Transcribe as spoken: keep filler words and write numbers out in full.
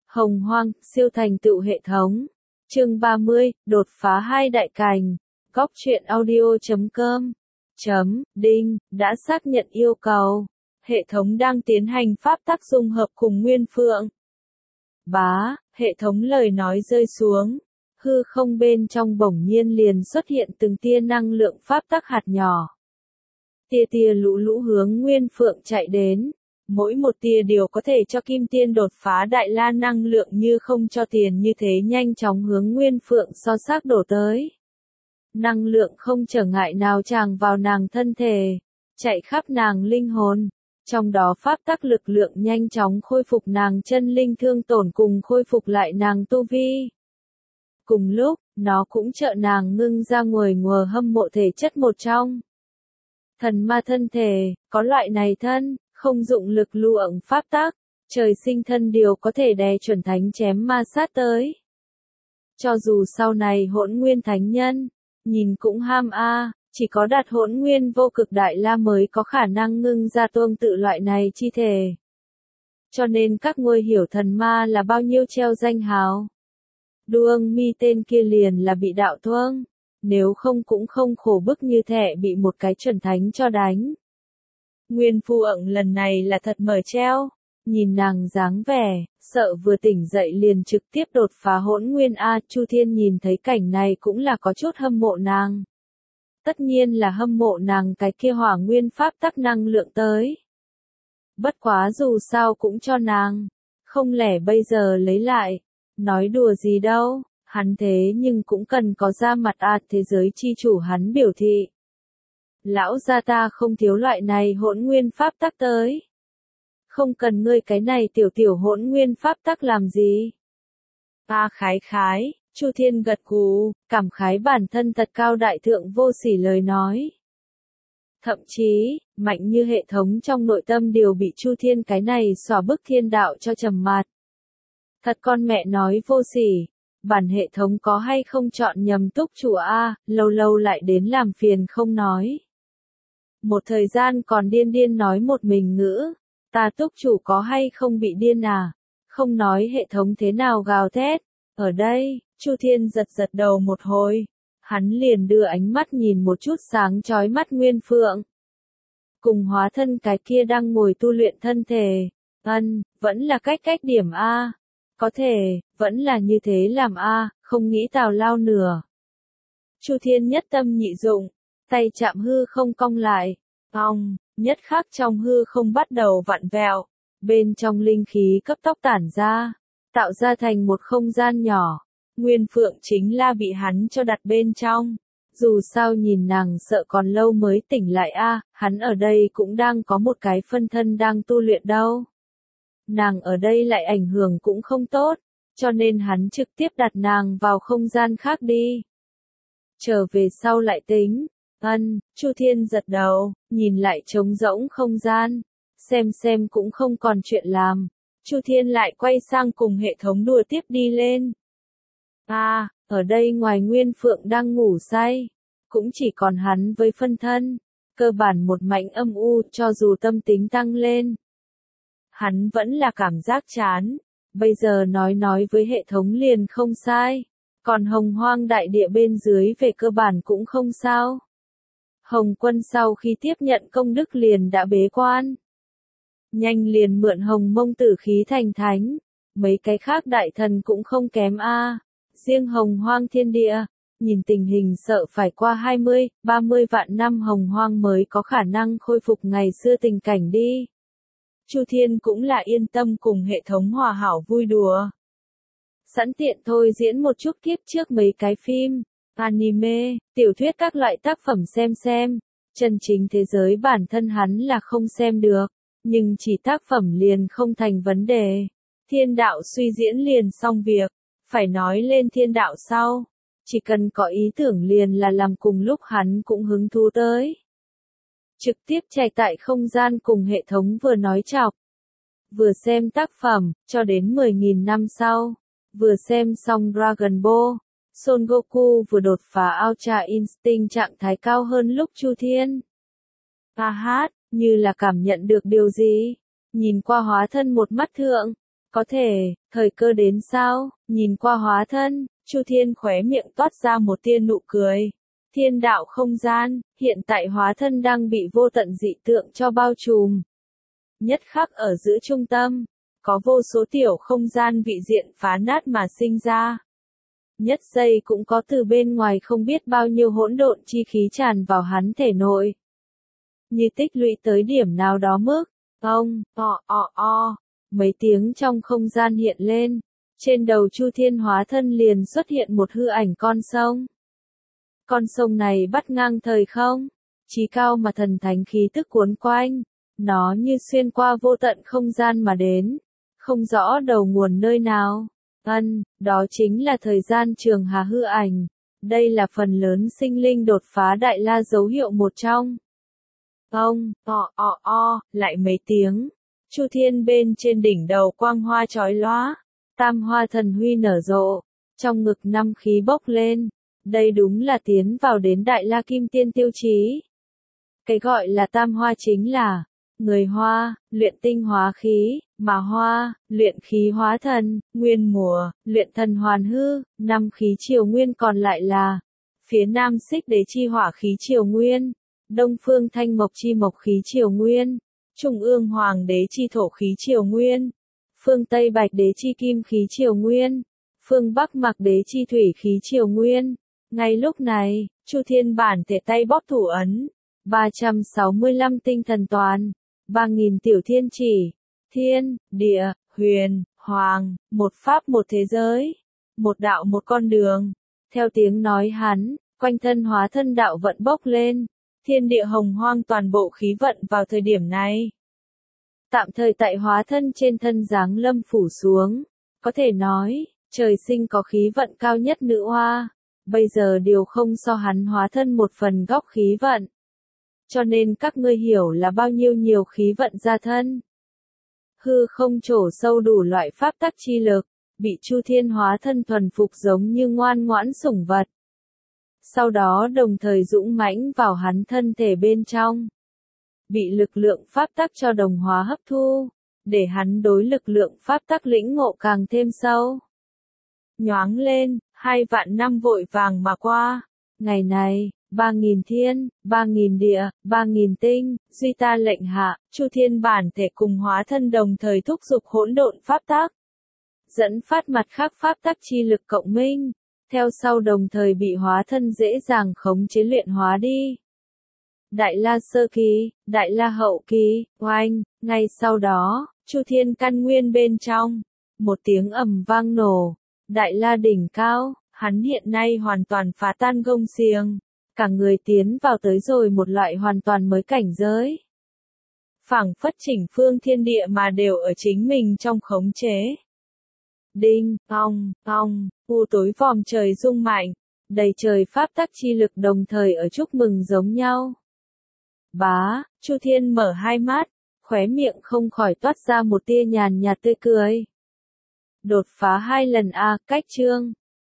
Hồng Hoang, siêu thành tựu hệ thống. Chương ba mươi, đột phá hai đại cành. Góc truyện audio chấm com. Chấm, đinh, đã xác nhận yêu cầu. Hệ thống đang tiến hành pháp tắc dung hợp cùng Nguyên Phượng. Bá, hệ thống lời nói rơi xuống. Hư không bên trong bỗng nhiên liền xuất hiện từng tia năng lượng pháp tắc hạt nhỏ. Tia tia lũ lũ hướng Nguyên Phượng chạy đến. Mỗi một tia đều có thể cho Kim Tiên đột phá Đại La năng lượng như không cho tiền như thế nhanh chóng hướng Nguyên Phượng so xác đổ tới. Năng lượng không trở ngại nào tràn vào nàng thân thể, chạy khắp nàng linh hồn. Trong đó pháp tắc lực lượng nhanh chóng khôi phục nàng chân linh thương tổn cùng khôi phục lại nàng tu vi. Cùng lúc, nó cũng trợ nàng ngưng ra nguồi ngùa hâm mộ thể chất một trong. Thần ma thân thể, có loại này thân, không dụng lực lượng pháp tắc, trời sinh thân điều có thể đè chuẩn thánh chém ma sát tới. Cho dù sau này hỗn nguyên thánh nhân, nhìn cũng ham a, chỉ có đạt hỗn nguyên vô cực đại la mới có khả năng ngưng ra tương tự loại này chi thể. Cho nên các ngôi hiểu thần ma là bao nhiêu treo danh hào. Đuông mi tên kia liền là bị đạo thương, nếu không cũng không khổ bức như thể bị một cái chuẩn thánh cho đánh. Nguyên Phượng lần này là thật mở treo, nhìn nàng dáng vẻ, sợ vừa tỉnh dậy liền trực tiếp đột phá hỗn nguyên a. Chu Thiên nhìn thấy cảnh này cũng là có chút hâm mộ nàng. Tất nhiên là hâm mộ nàng cái kia hỏa nguyên pháp tắc năng lượng tới. Bất quá dù sao cũng cho nàng, không lẽ bây giờ lấy lại, nói đùa gì đâu, hắn thế nhưng cũng cần có ra mặt a. Thế giới chi chủ hắn biểu thị. Lão gia ta không thiếu loại này hỗn nguyên pháp tắc tới. Không cần ngươi cái này tiểu tiểu hỗn nguyên pháp tắc làm gì. A khái khái, Chu Thiên gật gù, cảm khái bản thân thật cao đại thượng vô sỉ lời nói. Thậm chí, mạnh như hệ thống trong nội tâm đều bị Chu Thiên cái này xòa bức thiên đạo cho trầm mặt. Thật con mẹ nói vô sỉ, bản hệ thống có hay không chọn nhầm túc chủ a, lâu lâu lại đến làm phiền không nói. Một thời gian còn điên điên nói một mình ngữ, ta túc chủ có hay không bị điên à, không nói hệ thống thế nào gào thét, ở đây, Chu Thiên giật giật đầu một hồi, hắn liền đưa ánh mắt nhìn một chút sáng chói mắt Nguyên Phượng. Cùng hóa thân cái kia đang ngồi tu luyện thân thể, ân, vẫn là cách cách điểm A, có thể, vẫn là như thế làm A, không nghĩ tào lao nửa. Chu Thiên nhất tâm nhị dụng. Tay chạm hư không cong lại, ong, nhất khắc trong hư không bắt đầu vặn vẹo, bên trong linh khí cấp tốc tản ra, tạo ra thành một không gian nhỏ. Nguyên Phượng chính là bị hắn cho đặt bên trong, dù sao nhìn nàng sợ còn lâu mới tỉnh lại a, hắn ở đây cũng đang có một cái phân thân đang tu luyện đâu. Nàng ở đây lại ảnh hưởng cũng không tốt, cho nên hắn trực tiếp đặt nàng vào không gian khác đi. Trở về sau lại tính. Ân, Chu Thiên giật đầu, nhìn lại trống rỗng không gian, xem xem cũng không còn chuyện làm. Chu Thiên lại quay sang cùng hệ thống đùa tiếp đi lên. À, ở đây ngoài Nguyên Phượng đang ngủ say, cũng chỉ còn hắn với phân thân, cơ bản một mảnh âm u cho dù tâm tính tăng lên. Hắn vẫn là cảm giác chán, bây giờ nói nói với hệ thống liền không sai, còn Hồng Hoang đại địa bên dưới về cơ bản cũng không sao. Hồng Quân sau khi tiếp nhận công đức liền đã bế quan. Nhanh liền mượn Hồng Mông tử khí thành thánh. Mấy cái khác đại thần cũng không kém a. Riêng Hồng Hoang thiên địa, nhìn tình hình sợ phải qua hai mươi, ba mươi vạn năm Hồng Hoang mới có khả năng khôi phục ngày xưa tình cảnh đi. Chu Thiên cũng là yên tâm cùng hệ thống hòa hảo vui đùa. Sẵn tiện thôi diễn một chút kiếp trước mấy cái phim. Anime, tiểu thuyết các loại tác phẩm xem xem, chân chính thế giới bản thân hắn là không xem được, nhưng chỉ tác phẩm liền không thành vấn đề. Thiên đạo suy diễn liền xong việc, phải nói lên thiên đạo sau, chỉ cần có ý tưởng liền là làm cùng lúc hắn cũng hứng thú tới. Trực tiếp chạy tại không gian cùng hệ thống vừa nói chọc, vừa xem tác phẩm, cho đến mười nghìn năm sau, vừa xem xong Dragon Ball. Son Goku vừa đột phá Ultra Instinct trạng thái cao hơn lúc Chu Thiên. A hát, như là cảm nhận được điều gì, nhìn qua hóa thân một mắt thượng, Có thể, thời cơ đến sao? Nhìn qua hóa thân, Chu Thiên khóe miệng toát ra một tia nụ cười. Thiên đạo không gian, hiện tại hóa thân đang bị vô tận dị tượng cho bao trùm. Nhất khắc ở giữa trung tâm, có vô số tiểu không gian vị diện phá nát mà sinh ra. Nhất giây cũng có từ bên ngoài không biết bao nhiêu hỗn độn chi khí tràn vào hắn thể nội. Như tích lũy tới điểm nào đó mức, ông, o o o, mấy tiếng trong không gian hiện lên. Trên đầu Chu Thiên hóa thân liền xuất hiện một hư ảnh con sông. Con sông này bắt ngang thời không, chí cao mà thần thánh khí tức cuốn quanh, nó như xuyên qua vô tận không gian mà đến, không rõ đầu nguồn nơi nào. Ân, đó chính là thời gian trường hà hư ảnh. Đây là phần lớn sinh linh đột phá đại la dấu hiệu một trong. Ông, o o o, lại mấy tiếng. Chu Thiên bên trên đỉnh đầu quang hoa chói lóa, tam hoa thần huy nở rộ, trong ngực năm khí bốc lên. Đây đúng là tiến vào đến đại la kim tiên tiêu chí. Cái gọi là tam hoa chính là người hoa, luyện tinh hóa khí, mà hoa, luyện khí hóa thần, nguyên mùa, luyện thần hoàn hư, năm khí triều nguyên còn lại là phía nam xích đế chi hỏa khí triều nguyên, đông phương thanh mộc chi mộc khí triều nguyên, trung ương hoàng đế chi thổ khí triều nguyên, phương tây bạch đế chi kim khí triều nguyên, phương bắc mạc đế chi thủy khí triều nguyên. Ngay lúc này, Chu Thiên bản thể tay bóp thủ ấn, ba trăm sáu mươi lăm tinh thần toàn, ba nghìn tiểu thiên chỉ, thiên, địa, huyền, hoàng, một pháp một thế giới, một đạo một con đường. Theo tiếng nói hắn, quanh thân hóa thân đạo vận bốc lên, thiên địa hồng hoang toàn bộ khí vận vào thời điểm này. Tạm thời tại hóa thân trên thân giáng lâm phủ xuống, có thể nói, trời sinh có khí vận cao nhất nữ hoa, bây giờ điều không so hắn hóa thân một phần góc khí vận. Cho nên các ngươi hiểu là bao nhiêu nhiều khí vận ra thân. Hư không trổ sâu đủ loại pháp tắc chi lực, bị Chu Thiên hóa thân thuần phục giống như ngoan ngoãn sủng vật. Sau đó đồng thời dũng mãnh vào hắn thân thể bên trong. Bị lực lượng pháp tắc cho đồng hóa hấp thu, để hắn đối lực lượng pháp tắc lĩnh ngộ càng thêm sâu. Nhoáng lên, hai vạn năm vội vàng mà qua. Ngày này, ba nghìn thiên, ba nghìn địa, ba nghìn tinh, duy ta lệnh hạ, Chu Thiên bản thể cùng hóa thân đồng thời thúc giục hỗn độn pháp tắc. Dẫn phát mặt khác pháp tắc chi lực cộng minh, theo sau đồng thời bị hóa thân dễ dàng khống chế luyện hóa đi. Đại la sơ kỳ, đại la hậu kỳ, oanh, ngay sau đó, Chu Thiên căn nguyên bên trong, một tiếng ầm vang nổ, đại la đỉnh cao, hắn hiện nay hoàn toàn phá tan gông xiềng, cả người tiến vào tới rồi một loại hoàn toàn mới cảnh giới. Phảng phất chỉnh phương thiên địa mà đều ở chính mình trong khống chế. Đinh, ong, ong, u tối vòm trời rung mạnh, đầy trời pháp tắc chi lực đồng thời ở chúc mừng giống nhau. Bá, Chu Thiên mở hai mắt, khóe miệng không khỏi toát ra một tia nhàn nhạt tươi cười. Đột phá hai lần a, cách chương.